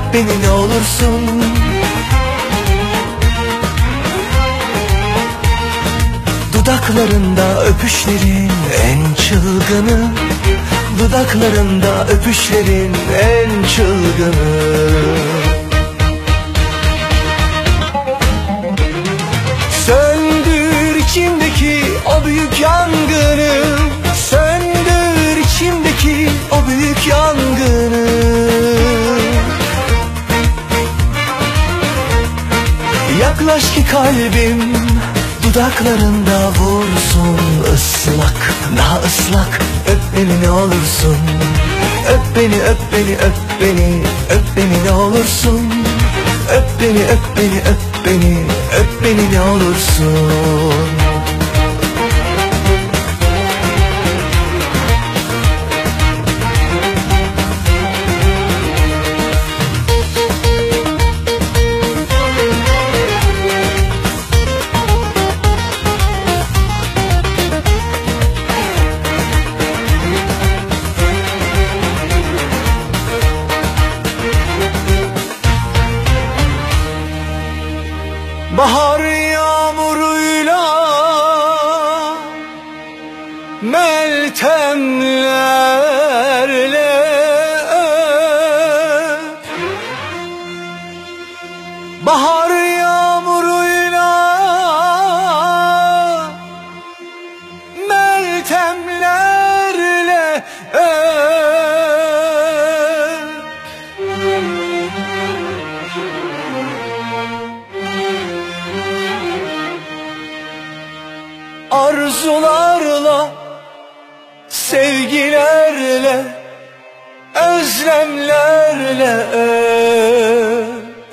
beni ne olursun. Dudaklarında öpüşlerin en çılgını, dudaklarında öpüşlerin en çılgını. Söndür içimdeki o büyük yangını, söndür içimdeki o büyük yangını. Yaklaş ki kalbim dudaklarında vursun ıslak, daha ıslak. Öp beni ne olursun. Öp beni, öp beni, öp beni, öp beni ne olursun. Öp beni, öp beni, öp beni, öp beni ne olursun. Bahar yağmuruyla meltemlerle öp. Bahar yağmuruyla meltemlerle öp. Arzularla, sevgilerle, özlemlerle öp.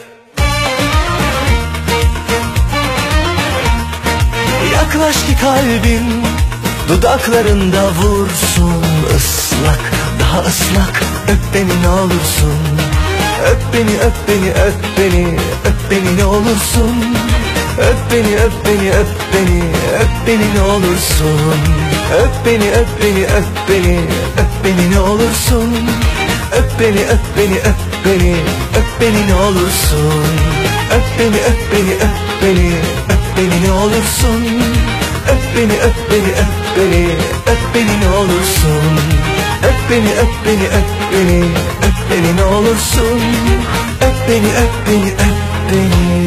Yaklaş ki kalbim dudaklarında vursun ıslak, daha ıslak. Öp beni ne olursun. Öp beni, öp beni, öp beni, öp beni ne olursun. Öp beni, öp beni, öp beni, öp beni ne olursun. Öp beni, öp beni, öp beni, öp beni ne olursun. Öp beni, öp beni, öp beni, öp beni ne olursun. Öp beni, öp beni, öp beni, öp beni ne olursun. Öp beni, öp beni, öp beni, öp beni ne olursun. Öp beni, öp beni, öp beni, öp beni ne olursun. Öp beni, öp beni, öp beni.